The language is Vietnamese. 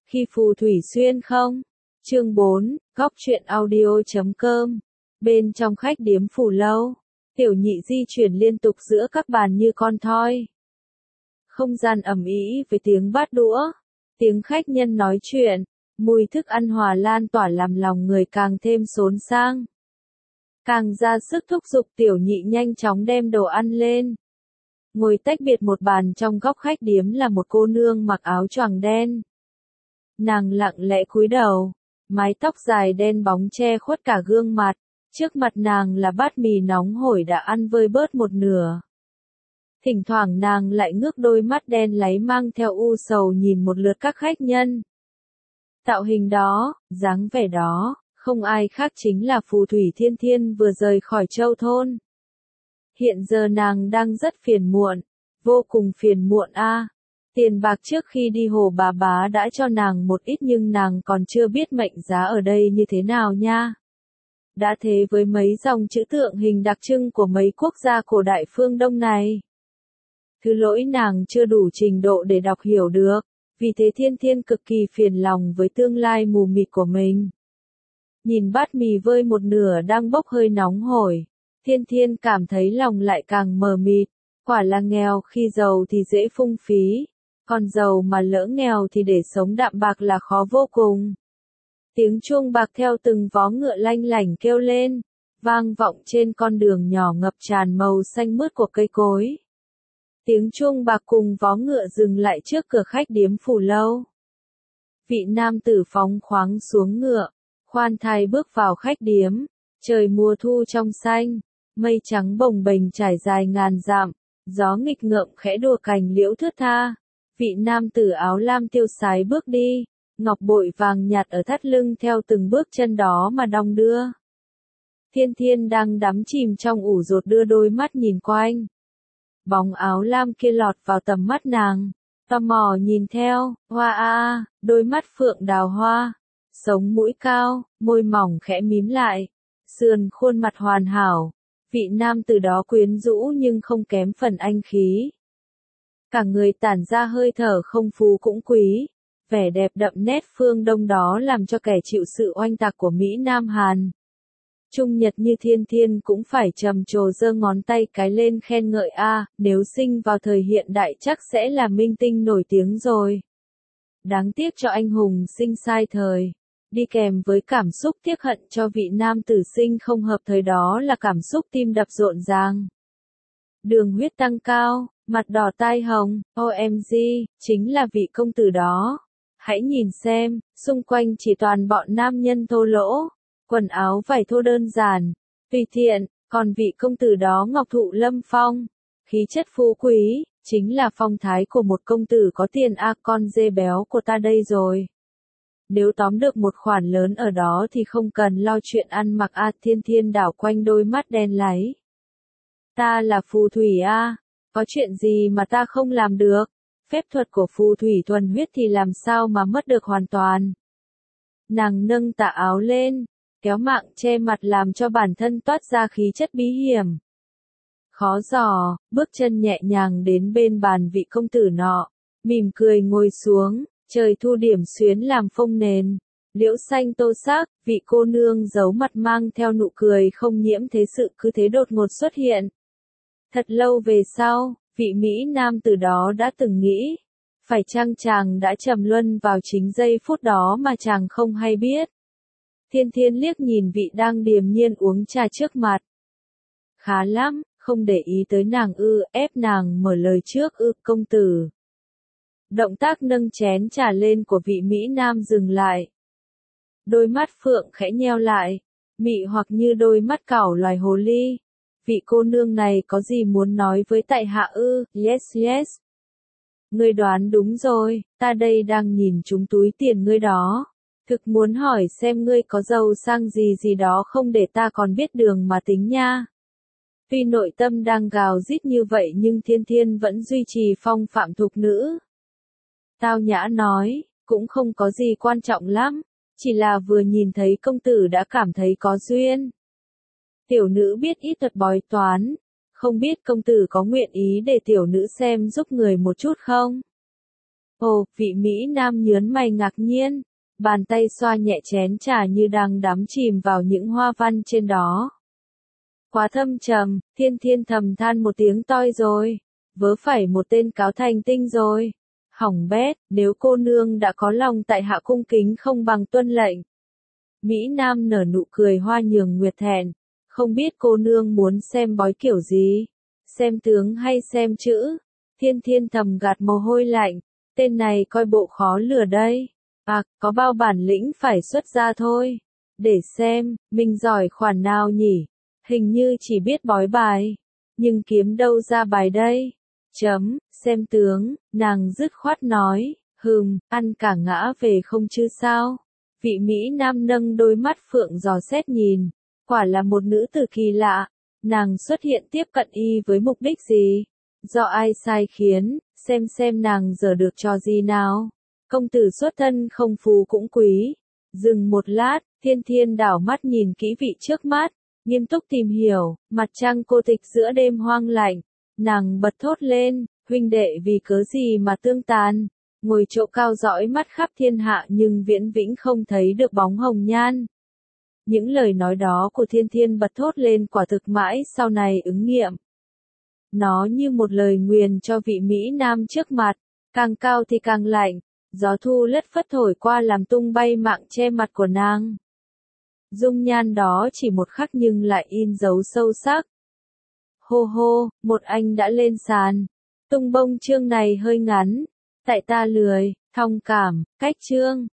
Khi phù thủy xuyên không? Chương 4, góc truyện audio.com. Bên trong khách điếm Phù Lâu, Tiểu Nhị di chuyển liên tục giữa các bàn như con thoi. Không gian ầm ĩ với tiếng bát đũa, tiếng khách nhân nói chuyện, mùi thức ăn hòa lan tỏa làm lòng người càng thêm xốn sang. Càng ra sức thúc giục Tiểu Nhị nhanh chóng đem đồ ăn lên. Ngồi tách biệt một bàn trong góc khách điếm là một cô nương mặc áo choàng đen. Nàng lặng lẽ cúi đầu, mái tóc dài đen bóng che khuất cả gương mặt, trước mặt nàng là bát mì nóng hổi đã ăn vơi bớt một nửa. Thỉnh thoảng nàng lại ngước đôi mắt đen láy mang theo u sầu nhìn một lượt các khách nhân. Tạo hình đó, dáng vẻ đó, không ai khác chính là phù thủy Thiên Thiên vừa rời khỏi Châu Thôn. Hiện giờ nàng đang rất phiền muộn, vô cùng phiền muộn a. Tiền bạc trước khi đi Hồ bà bá đã cho nàng một ít nhưng nàng còn chưa biết mệnh giá ở đây như thế nào nha. Đã thế với mấy dòng chữ tượng hình đặc trưng của mấy quốc gia cổ đại phương Đông này. Thứ lỗi nàng chưa đủ trình độ để đọc hiểu được, vì thế Thiên Thiên cực kỳ phiền lòng với tương lai mù mịt của mình. Nhìn bát mì vơi một nửa đang bốc hơi nóng hổi, Thiên Thiên cảm thấy lòng lại càng mờ mịt, quả là nghèo khi giàu thì dễ phung phí, còn giàu mà lỡ nghèo thì để sống đạm bạc là khó vô cùng. Tiếng chuông bạc theo từng vó ngựa lanh lảnh kêu lên, vang vọng trên con đường nhỏ ngập tràn màu xanh mướt của cây cối. Tiếng chuông bạc cùng vó ngựa dừng lại trước cửa khách điếm Phù Lâu. Vị nam tử phóng khoáng xuống ngựa, khoan thai bước vào khách điếm. Trời mùa thu trong xanh, mây trắng bồng bềnh trải dài ngàn dặm, gió nghịch ngợm khẽ đùa cành liễu thướt tha. Vị nam tử áo lam tiêu sái bước đi, ngọc bội vàng nhạt ở thắt lưng theo từng bước chân đó mà đong đưa. Thiên Thiên đang đắm chìm trong ủ rột đưa đôi mắt nhìn quanh. Bóng áo lam kia lọt vào tầm mắt nàng, tò mò nhìn theo, hoa a, đôi mắt phượng đào hoa, sống mũi cao, môi mỏng khẽ mím lại, sườn khuôn mặt hoàn hảo, vị nam tử đó quyến rũ nhưng không kém phần anh khí. Cả người tản ra hơi thở không phú cũng quý, vẻ đẹp đậm nét phương Đông đó làm cho kẻ chịu sự oanh tạc của Mỹ Nam Hàn. Trung Nhật như Thiên Thiên cũng phải trầm trồ giơ ngón tay cái lên khen ngợi a, nếu sinh vào thời hiện đại chắc sẽ là minh tinh nổi tiếng rồi. Đáng tiếc cho anh hùng sinh sai thời. Đi kèm với cảm xúc tiếc hận cho vị nam tử sinh không hợp thời đó là cảm xúc tim đập rộn ràng. Đường huyết tăng cao, mặt đỏ tai hồng, OMG, chính là vị công tử đó. Hãy nhìn xem, xung quanh chỉ toàn bọn nam nhân thô lỗ, quần áo vải thô đơn giản, tùy tiện, còn vị công tử đó ngọc thụ lâm phong, khí chất phú quý, chính là phong thái của một công tử có tiền a, con dê béo của ta đây rồi. Nếu tóm được một khoản lớn ở đó thì không cần lo chuyện ăn mặc a. Thiên Thiên đảo quanh đôi mắt đen láy. Ta là phù thủy a, có chuyện gì mà ta không làm được? Phép thuật của phù thủy thuần huyết thì làm sao mà mất được hoàn toàn? Nàng nâng tà áo lên, kéo mạng che mặt làm cho bản thân toát ra khí chất bí hiểm. Khó dò, bước chân nhẹ nhàng đến bên bàn vị công tử nọ, mỉm cười ngồi xuống, trời thu điểm xuyến làm phông nền, liễu xanh tô sắc, vị cô nương giấu mặt mang theo nụ cười không nhiễm thế sự cứ thế đột ngột xuất hiện. Thật lâu về sau, vị Mỹ nam từ đó đã từng nghĩ, phải chăng chàng đã trầm luân vào chính giây phút đó mà chàng không hay biết. Thiên Thiên liếc nhìn vị đang điềm nhiên uống trà trước mặt. Khá lắm, không để ý tới nàng ư, ép nàng mở lời trước ư, công tử. Động tác nâng chén trà lên của vị Mỹ Nam dừng lại. Đôi mắt phượng khẽ nheo lại, mị hoặc như đôi mắt cẩu loài hồ ly. Vị cô nương này có gì muốn nói với tại hạ ư, yes yes. Ngươi đoán đúng rồi, ta đây đang nhìn trúng túi tiền ngươi đó. Thực muốn hỏi xem ngươi có giàu sang gì đó không để ta còn biết đường mà tính nha. Tuy nội tâm đang gào rít như vậy nhưng Thiên Thiên vẫn duy trì phong phạm thục nữ. Tao nhã nói, cũng không có gì quan trọng lắm, chỉ là vừa nhìn thấy công tử đã cảm thấy có duyên. Tiểu nữ biết ít thuật bói toán, không biết công tử có nguyện ý để tiểu nữ xem giúp người một chút không? Ồ, vị Mỹ Nam nhớn mày ngạc nhiên, bàn tay xoa nhẹ chén trà như đang đắm chìm vào những hoa văn trên đó. Quá thâm trầm, Thiên Thiên thầm than một tiếng toi rồi, vớ phải một tên cáo thành tinh rồi. Hỏng bét, nếu cô nương đã có lòng tại hạ cung kính không bằng tuân lệnh. Mỹ Nam nở nụ cười hoa nhường nguyệt thẹn, không biết cô nương muốn xem bói kiểu gì, xem tướng hay xem chữ. Thiên Thiên thầm gạt mồ hôi lạnh, tên này coi bộ khó lừa đây. À, có bao bản lĩnh phải xuất ra thôi. Để xem, mình giỏi khoản nào nhỉ? Hình như chỉ biết bói bài, nhưng kiếm đâu ra bài đây? Xem tướng, nàng dứt khoát nói, ăn cả ngã về không chứ sao? Vị Mỹ Nam nâng đôi mắt phượng dò xét nhìn, quả là một nữ tử kỳ lạ, nàng xuất hiện tiếp cận y với mục đích gì? Do ai sai khiến, xem nàng giờ được trò gì nào? Công tử xuất thân không phú cũng quý. Dừng một lát, Thiên Thiên đảo mắt nhìn kỹ vị trước mắt, nghiêm túc tìm hiểu, mặt trăng cô tịch giữa đêm hoang lạnh. Nàng bật thốt lên, huynh đệ vì cớ gì mà tương tàn, ngồi chỗ cao dõi mắt khắp thiên hạ nhưng viễn vĩnh không thấy được bóng hồng nhan. Những lời nói đó của Thiên Thiên bật thốt lên quả thực mãi sau này ứng nghiệm. Nó như một lời nguyền cho vị Mỹ Nam trước mặt, càng cao thì càng lạnh, gió thu lất phất thổi qua làm tung bay mạng che mặt của nàng. Dung nhan đó chỉ một khắc nhưng lại in dấu sâu sắc. Hô hô, một anh đã lên sàn. Tung bông chương này hơi ngắn, tại ta lười, thong cảm, cách chương.